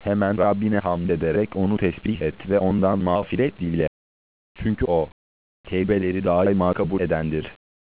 Hemen Rabbine hamd ederek onu tesbih et ve ondan mağfiret dile. Çünkü o, tevbeleri daima kabul edendir.